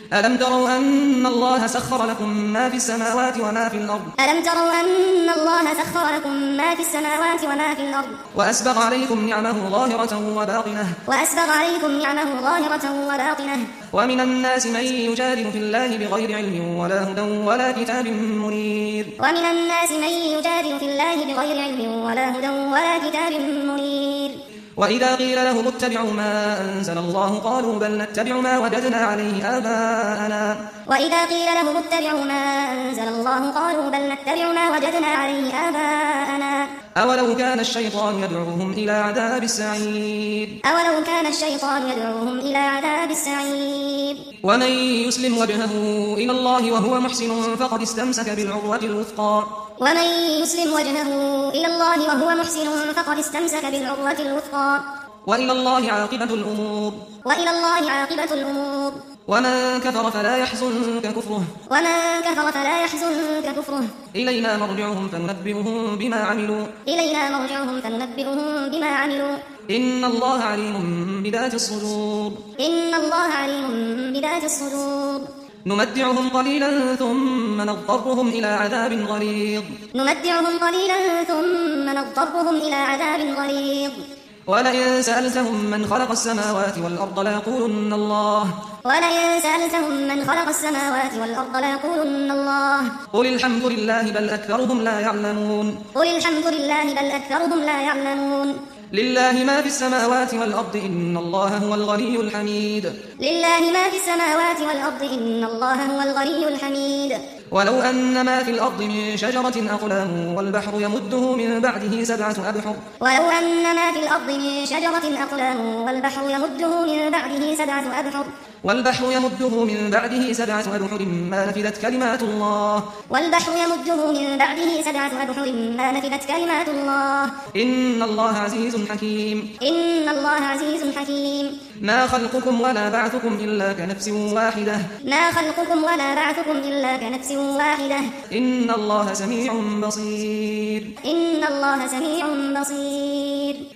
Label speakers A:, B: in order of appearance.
A: ألم تروا أن الله سخر لكم ما في السماوات وما في الأرض
B: ألم تروا أن الله سخر لكم ما في السماوات وما في الأرض
A: وأسبغ عليكم نعمه ظاهرة وباطنة ومن الناس من يجادل في الله بغير علم ولا هدى ولا كتاب منير وإذا قيل لهم اتبعوا ما أنزل الله قالوا بل نتبع ما وجدنا عليه آباءنا أولو كان الشيطان يدعوهم إلى عذاب السعير ومن يسلم وجهه إلى الله وهو محسن فقد استمسك بالعروة الوثقى وإلى الله عاقبة الأمور ومن كفر فلا يحزنك كفره إلينا مرجعهم فننبئهم بما عملوا إن الله عليم بذات الصدور نمتعهم قليلا ثم نضطرهم إلى عذاب غليظ ولئن سألتهم من خلق السماوات والأرض ليقولن الله قل الحمد لله بل أكثرهم لا يعلمون لله ما في السماوات والأرض إن الله هو الغني الحميد ولو أن ما في الأرض من شجرة أقلام والبحر يمده من بعده سبعة أبحر ما نفدت كلمات الله إن الله عزيز حكيم ما خلقكم ولا بعثكم إلا كنفس واحدة إن الله سميع بصير